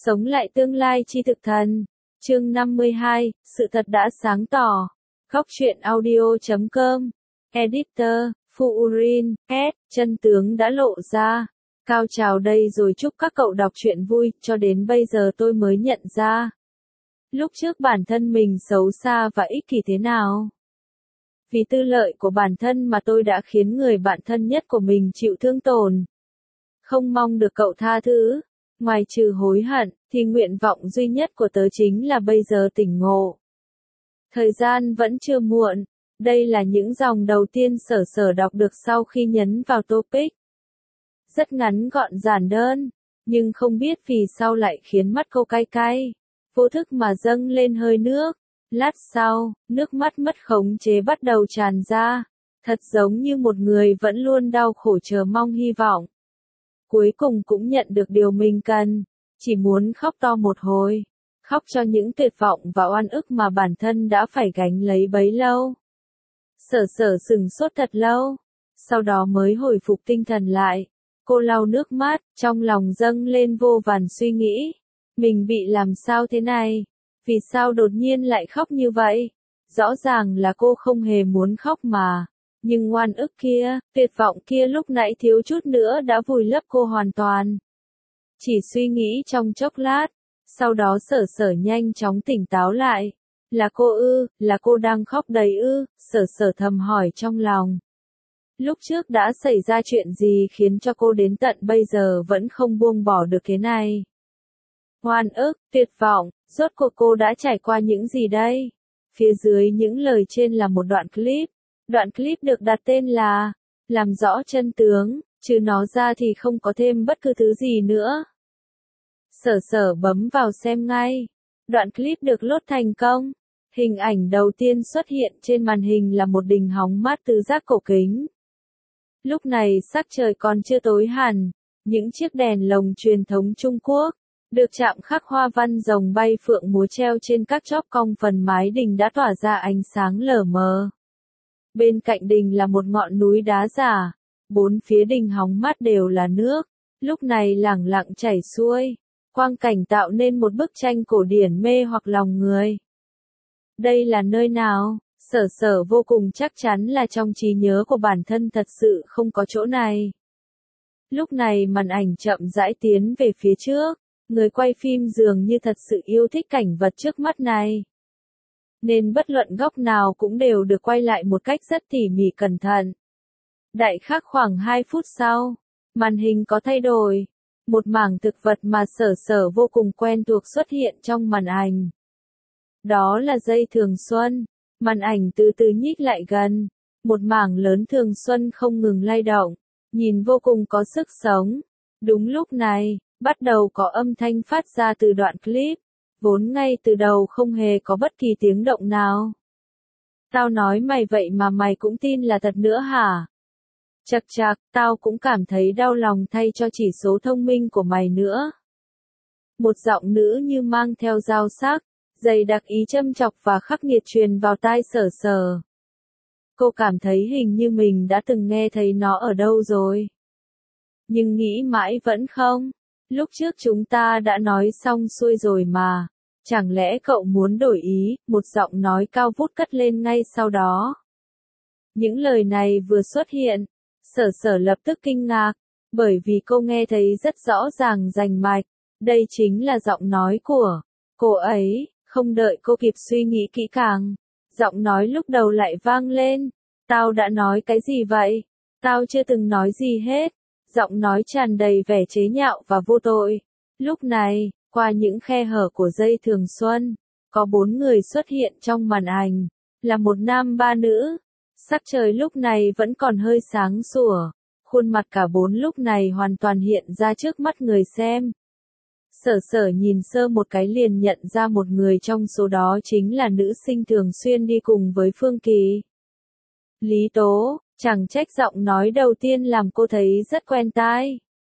Sống lại tương lai chi thực thần. Chương 52, sự thật đã sáng tỏ. Góc truyện audio.com. Editor, Fuurin, chân tướng đã lộ ra. Cao trào đây rồi, chúc các cậu đọc truyện vui, cho đến bây giờ tôi mới nhận ra. Lúc trước bản thân mình xấu xa và ích kỷ thế nào. Vì tư lợi của bản thân mà tôi đã khiến người bạn thân nhất của mình chịu thương tổn. Không mong được cậu tha thứ. Ngoài trừ hối hận, thì nguyện vọng duy nhất của tớ chính là bây giờ tỉnh ngộ. Thời gian vẫn chưa muộn. Đây là những dòng đầu tiên Sở đọc được sau khi nhấn vào topic. Rất ngắn gọn giản đơn, nhưng không biết vì sao lại khiến mắt cô cay cay. Vô thức mà dâng lên hơi nước. Lát sau, nước mắt mất khống chế bắt đầu tràn ra. Thật giống như một người vẫn luôn đau khổ chờ mong hy vọng. Cuối cùng cũng nhận được điều mình cần, chỉ muốn khóc to một hồi, khóc cho những tuyệt vọng và oan ức mà bản thân đã phải gánh lấy bấy lâu. Sở sửng sốt thật lâu, sau đó mới hồi phục tinh thần lại. Cô lau nước mắt, trong lòng dâng lên vô vàn suy nghĩ. Mình bị làm sao thế này? Vì sao đột nhiên lại khóc như vậy? Rõ ràng là cô không hề muốn khóc mà. Nhưng oan ức kia, tuyệt vọng kia lúc nãy thiếu chút nữa đã vùi lấp cô hoàn toàn. Chỉ suy nghĩ trong chốc lát, sau đó Sở nhanh chóng tỉnh táo lại. Là cô ư, là cô đang khóc đấy ư, Sở thầm hỏi trong lòng. Lúc trước đã xảy ra chuyện gì khiến cho cô đến tận bây giờ vẫn không buông bỏ được thế này? Oan ức, tuyệt vọng, rốt cuộc cô đã trải qua những gì đây? Phía dưới những lời trên là một đoạn clip. Đoạn clip được đặt tên là làm rõ chân tướng, trừ nó ra thì không có thêm bất cứ thứ gì nữa. Sở bấm vào xem ngay. Đoạn clip được load thành công. Hình ảnh đầu tiên xuất hiện trên màn hình là một đình hóng mát tứ giác cổ kính. Lúc này sắc trời còn chưa tối hẳn, những chiếc đèn lồng truyền thống Trung Quốc, được chạm khắc hoa văn rồng bay phượng múa treo trên các chóp cong phần mái đình đã tỏa ra ánh sáng lờ mờ. Bên cạnh đình là một ngọn núi đá giả, bốn phía đình hóng mát đều là nước, lúc này lẳng lặng chảy xuôi, quang cảnh tạo nên một bức tranh cổ điển mê hoặc lòng người. Đây là nơi nào? Sở vô cùng chắc chắn là trong trí nhớ của bản thân thật sự không có chỗ này. Lúc này màn ảnh chậm rãi tiến về phía trước, người quay phim dường như thật sự yêu thích cảnh vật trước mắt này. Nên bất luận góc nào cũng đều được quay lại một cách rất tỉ mỉ cẩn thận. Đại khái khoảng 2 phút sau, màn hình có thay đổi. Một mảng thực vật mà Sở vô cùng quen thuộc xuất hiện trong màn ảnh. Đó là dây thường xuân. Màn ảnh từ từ nhích lại gần. Một mảng lớn thường xuân không ngừng lay động, nhìn vô cùng có sức sống. Đúng lúc này, bắt đầu có âm thanh phát ra từ đoạn clip. Vốn ngay từ đầu không hề có bất kỳ tiếng động nào. Tao nói mày vậy mà mày cũng tin là thật nữa hả? Chạc, tao cũng cảm thấy đau lòng thay cho chỉ số thông minh của mày nữa. Một giọng nữ như mang theo dao sắc, dày đặc ý châm chọc và khắc nghiệt truyền vào tai Sở. Cô cảm thấy hình như mình đã từng nghe thấy nó ở đâu rồi. Nhưng nghĩ mãi vẫn không. Lúc trước chúng ta đã nói xong xuôi rồi mà. Chẳng lẽ cậu muốn đổi ý? Một giọng nói cao vút cất lên ngay sau đó. Những lời này vừa xuất hiện, Sở lập tức kinh ngạc, bởi vì cô nghe thấy rất rõ ràng rành mạch. Đây chính là giọng nói của cô ấy. Không đợi cô kịp suy nghĩ kỹ càng, giọng nói lúc đầu lại vang lên. Tao đã nói cái gì vậy? Tao chưa từng nói gì hết. Giọng nói tràn đầy vẻ chế nhạo và vô tội. Lúc này, qua những khe hở của dây thường xuân, có 4 người xuất hiện trong màn ảnh, là một nam 3 nữ. Sắc trời lúc này vẫn còn hơi sáng sủa, khuôn mặt cả 4 lúc này hoàn toàn hiện ra trước mắt người xem. Sở nhìn sơ một cái liền nhận ra một người trong số đó chính là nữ sinh thường xuyên đi cùng với Phương Kỳ. Lý Tố, chẳng trách giọng nói đầu tiên làm cô thấy rất quen tai.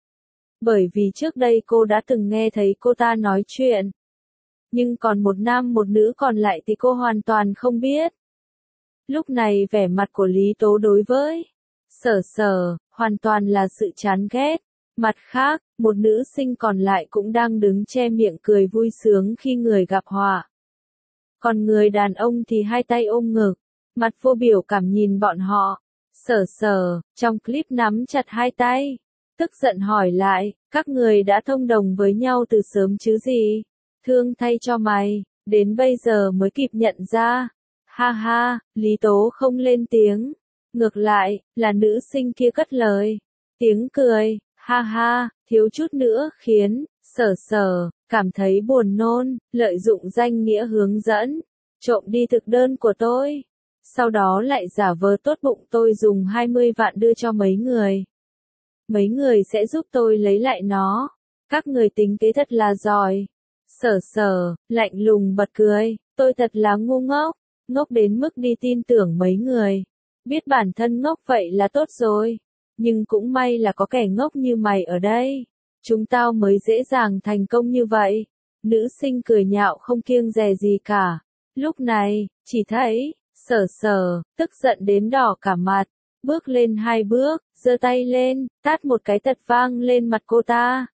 Bởi vì trước đây cô đã từng nghe thấy cô ta nói chuyện. Nhưng còn một nam một nữ còn lại thì cô hoàn toàn không biết. Lúc này vẻ mặt của Lý Tố đối với Sở hoàn toàn là sự chán ghét. Mặt khác, một nữ sinh còn lại cũng đang đứng che miệng cười vui sướng khi người gặp họa. Còn người đàn ông thì hai tay ôm ngực, mặt vô biểu cảm nhìn bọn họ. Sở Sở, trong clip nắm chặt hai tay, tức giận hỏi lại, các người đã thông đồng với nhau từ sớm chứ gì? Thương thay cho mày, đến bây giờ mới kịp nhận ra. Ha ha, Lý Tố không lên tiếng. Ngược lại, là nữ sinh kia cất lời. Tiếng cười, ha ha, thiếu chút nữa khiến Sở Sở cảm thấy buồn nôn, lợi dụng danh nghĩa hướng dẫn, trộm đi thực đơn của tôi. Sau đó lại giả vờ tốt bụng tôi dùng 20 vạn đưa cho mấy người. Mấy người sẽ giúp tôi lấy lại nó. Các người tính kế thật là giỏi. Sở Sở lạnh lùng bật cười, tôi thật là ngu ngốc, ngốc đến mức đi tin tưởng mấy người. Biết bản thân ngốc vậy là tốt rồi. Nhưng cũng may là có kẻ ngốc như mày ở đây. Chúng tao mới dễ dàng thành công như vậy. Nữ sinh cười nhạo không kiêng dè gì cả. Lúc này, chỉ thấy, Sở Sở, tức giận đến đỏ cả mặt. Bước lên 2 bước, giơ tay lên, tát một cái tật vang lên mặt cô ta.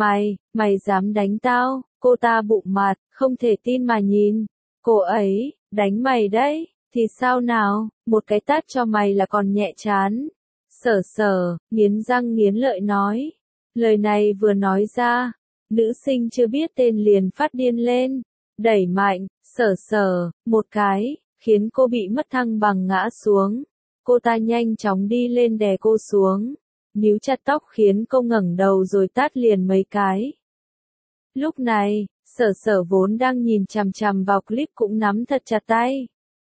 Mày dám đánh tao? Cô ta bụng mặt, không thể tin mà nhìn. Cô ấy, đánh mày đấy, thì sao nào, một cái tát cho mày là còn nhẹ chán. Sở Sở, nghiến răng nghiến lợi nói. Lời này vừa nói ra, nữ sinh chưa biết tên liền phát điên lên. Đẩy mạnh, Sở Sở, một cái, khiến cô bị mất thăng bằng ngã xuống. Cô ta nhanh chóng đi lên đè cô xuống. Níu chặt tóc khiến cô ngẩng đầu rồi tát liền mấy cái. Lúc này, Sở Sở vốn đang nhìn chằm chằm vào clip cũng nắm thật chặt tay.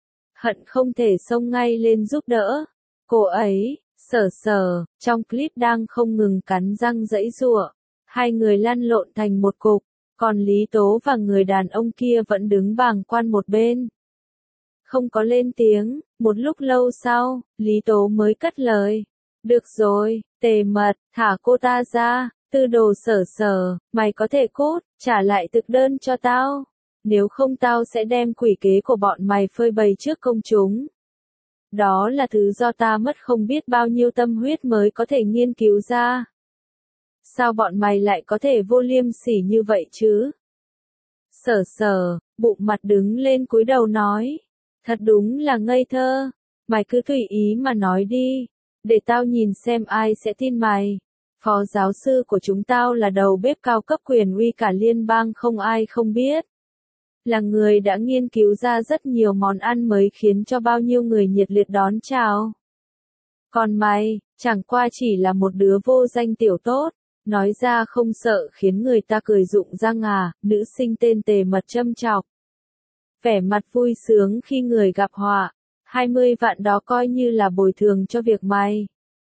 Hận không thể xông ngay lên giúp đỡ. Cô ấy, Sở Sở, trong clip đang không ngừng cắn răng giãy giụa. Hai người lăn lộn thành một cục, còn Lý Tố và người đàn ông kia vẫn đứng bàng quan một bên. Không có lên tiếng, một lúc lâu sau, Lý Tố mới cất lời. Được rồi, Tề Mật, thả cô ta ra, tư đồ Sở Sở, mày có thể cút, trả lại thực đơn cho tao. Nếu không tao sẽ đem quỷ kế của bọn mày phơi bày trước công chúng. Đó là thứ do ta mất không biết bao nhiêu tâm huyết mới có thể nghiên cứu ra. Sao bọn mày lại có thể vô liêm sỉ như vậy chứ? Sở Sở, bụng mặt đứng lên cúi đầu nói. Thật đúng là ngây thơ. Mày cứ tùy ý mà nói đi. Để tao nhìn xem ai sẽ tin mày. Phó giáo sư của chúng tao là đầu bếp cao cấp quyền uy cả liên bang không ai không biết. Là người đã nghiên cứu ra rất nhiều món ăn mới khiến cho bao nhiêu người nhiệt liệt đón chào. Còn mày, chẳng qua chỉ là một đứa vô danh tiểu tốt. Nói ra không sợ khiến người ta cười rụng răng à, nữ sinh tên Tề Mật châm chọc. Vẻ mặt vui sướng khi người gặp họa. 20 vạn đó coi như là bồi thường cho việc mày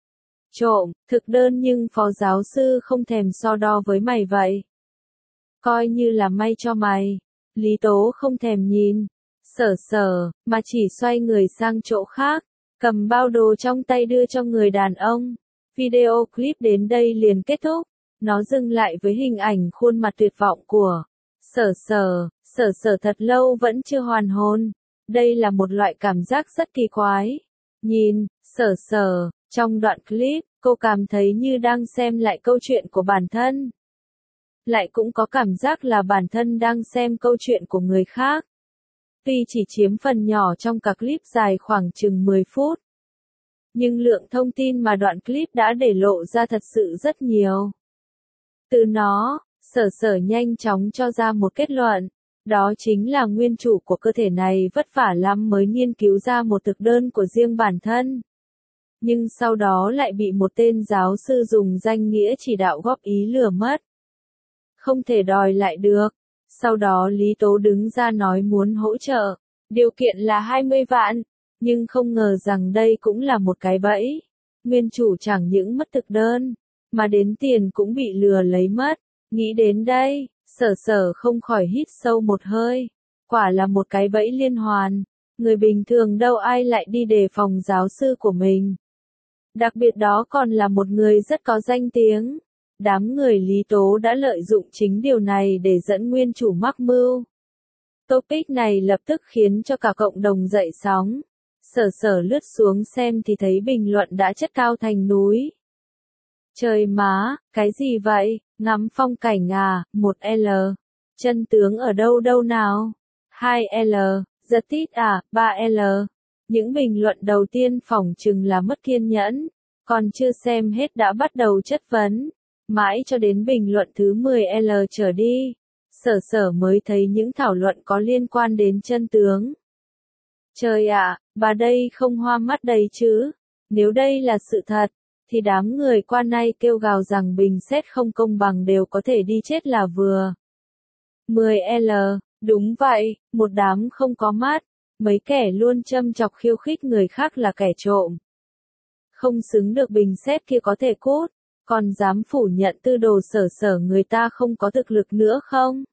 trộm thực đơn nhưng phó giáo sư không thèm so đo với mày vậy. Coi như là may cho mày. Lý Tố không thèm nhìn Sở Sở, mà chỉ xoay người sang chỗ khác, cầm bao đồ trong tay đưa cho người đàn ông. Video clip đến đây liền kết thúc. Nó dừng lại với hình ảnh khuôn mặt tuyệt vọng của Sở Sở. Sở Sở thật lâu vẫn chưa hoàn hồn. Đây là một loại cảm giác rất kỳ quái. Nhìn Sở Sở, trong đoạn clip, cô cảm thấy như đang xem lại câu chuyện của bản thân. Lại cũng có cảm giác là bản thân đang xem câu chuyện của người khác. Tuy chỉ chiếm phần nhỏ trong cả clip dài khoảng chừng 10 phút. Nhưng lượng thông tin mà đoạn clip đã để lộ ra thật sự rất nhiều. Từ nó, Sở Sở nhanh chóng cho ra một kết luận. Đó chính là nguyên chủ của cơ thể này vất vả lắm mới nghiên cứu ra một thực đơn của riêng bản thân. Nhưng sau đó lại bị một tên giáo sư dùng danh nghĩa chỉ đạo góp ý lừa mất. Không thể đòi lại được. Sau đó Lý Tố đứng ra nói muốn hỗ trợ. Điều kiện là 20 vạn. Nhưng không ngờ rằng đây cũng là một cái bẫy. Nguyên chủ chẳng những mất thực đơn, mà đến tiền cũng bị lừa lấy mất. Nghĩ đến đây, Sở Sở không khỏi hít sâu một hơi. Quả là một cái bẫy liên hoàn. Người bình thường đâu ai lại đi đề phòng giáo sư của mình. Đặc biệt đó còn là một người rất có danh tiếng. Đám người Lý Tố đã lợi dụng chính điều này để dẫn nguyên chủ mắc mưu. Topic này lập tức khiến cho cả cộng đồng dậy sóng. Sở Sở lướt xuống xem thì thấy bình luận đã chất cao thành núi. Trời má, cái gì vậy? Ngắm phong cảnh à? 1L. Chân tướng ở đâu đâu nào? 2L. Giật tít à? 3L. Những bình luận đầu tiên phỏng chừng là mất kiên nhẫn, còn chưa xem hết đã bắt đầu chất vấn. Mãi cho đến bình luận thứ 10L trở đi, Sở Sở mới thấy những thảo luận có liên quan đến chân tướng. Trời ạ, bà đây không hoa mắt đầy chứ? Nếu đây là sự thật, thì đám người qua nay kêu gào rằng bình xét không công bằng đều có thể đi chết là vừa. 10L, đúng vậy, một đám không có mắt, mấy kẻ luôn châm chọc khiêu khích người khác là kẻ trộm. Không xứng được bình xét kia có thể cút, còn dám phủ nhận tư đồ Sở Sở người ta không có thực lực nữa không?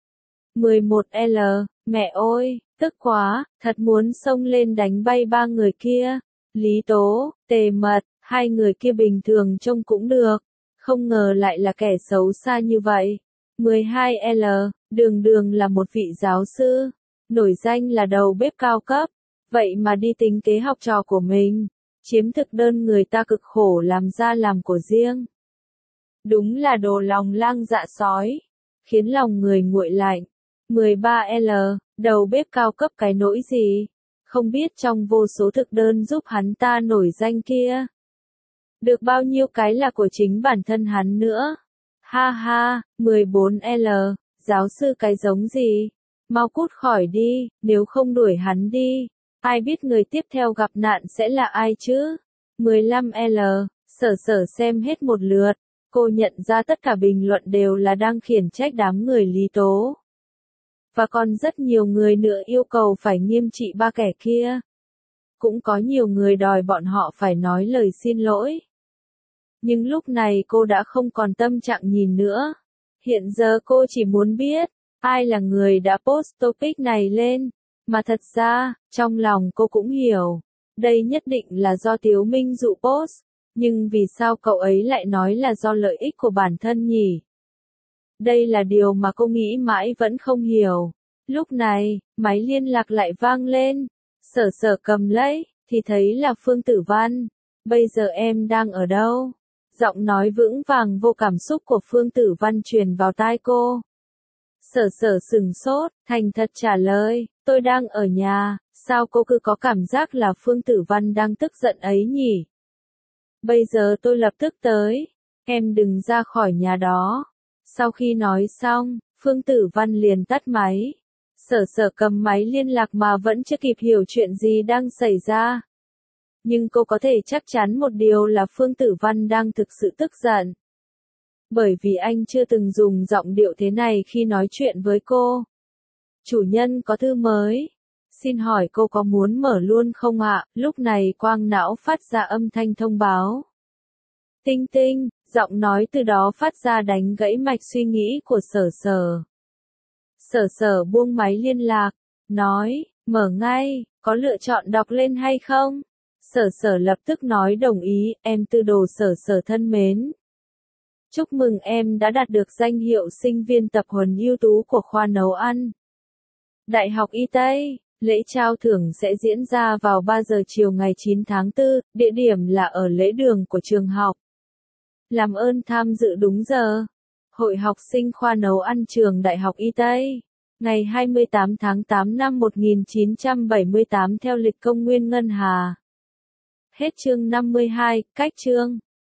11L, mẹ ơi, tức quá, thật muốn xông lên đánh bay ba người kia. Lý Tố, Tề Mật, hai người kia bình thường trông cũng được, không ngờ lại là kẻ xấu xa như vậy. 12L, đường đường là một vị giáo sư, nổi danh là đầu bếp cao cấp, vậy mà đi tính kế học trò của mình, chiếm thực đơn người ta cực khổ làm ra làm của riêng. Đúng là đồ lòng lang dạ sói, khiến lòng người nguội lạnh. 13L, đầu bếp cao cấp cái nỗi gì? Không biết trong vô số thực đơn giúp hắn ta nổi danh kia, được bao nhiêu cái là của chính bản thân hắn nữa. Ha ha, 14L, giáo sư cái giống gì? Mau cút khỏi đi, nếu không đuổi hắn đi, ai biết người tiếp theo gặp nạn sẽ là ai chứ? 15L, Sở Sở xem hết một lượt, cô nhận ra tất cả bình luận đều là đang khiển trách đám người Lý Tố. Và còn rất nhiều người nữa yêu cầu phải nghiêm trị ba kẻ kia. Cũng có nhiều người đòi bọn họ phải nói lời xin lỗi. Nhưng lúc này cô đã không còn tâm trạng nhìn nữa. Hiện giờ cô chỉ muốn biết, ai là người đã post topic này lên. Mà thật ra, trong lòng cô cũng hiểu, đây nhất định là do Tiếu Minh dụ post. Nhưng vì sao cậu ấy lại nói là do lợi ích của bản thân nhỉ? Đây là điều mà cô nghĩ mãi vẫn không hiểu. Lúc này, máy liên lạc lại vang lên. Sở Sở cầm lấy, thì thấy là Phương Tử Văn. Bây giờ em đang ở đâu? Giọng nói vững vàng vô cảm xúc của Phương Tử Văn truyền vào tai cô. Sở Sở sửng sốt, thành thật trả lời, tôi đang ở nhà. Sao cô cứ có cảm giác là Phương Tử Văn đang tức giận ấy nhỉ? Bây giờ tôi lập tức tới. Em đừng ra khỏi nhà đó. Sau khi nói xong, Phương Tử Văn liền tắt máy. Sở Sở cầm máy liên lạc mà vẫn chưa kịp hiểu chuyện gì đang xảy ra. Nhưng cô có thể chắc chắn một điều là Phương Tử Văn đang thực sự tức giận. Bởi vì anh chưa từng dùng giọng điệu thế này khi nói chuyện với cô. Chủ nhân có thư mới. Xin hỏi cô có muốn mở luôn không ạ? Lúc này quang não phát ra âm thanh thông báo. Tinh tinh, giọng nói từ đó phát ra đánh gãy mạch suy nghĩ của Sở Sở. Sở Sở buông máy liên lạc, nói, mở ngay, có lựa chọn đọc lên hay không? Sở Sở lập tức nói đồng ý, em tư đồ Sở Sở thân mến. Chúc mừng em đã đạt được danh hiệu sinh viên tập huấn ưu tú của khoa nấu ăn. Đại học Y Tây, lễ trao thưởng sẽ diễn ra vào 3 giờ chiều ngày 9 tháng 4, địa điểm là ở lễ đường của trường học. Làm ơn tham dự đúng giờ. Hội học sinh khoa nấu ăn trường Đại học Y Tây. Ngày 28 tháng 8 năm 1978 theo lịch công nguyên Ngân Hà. Hết chương 52, cách chương.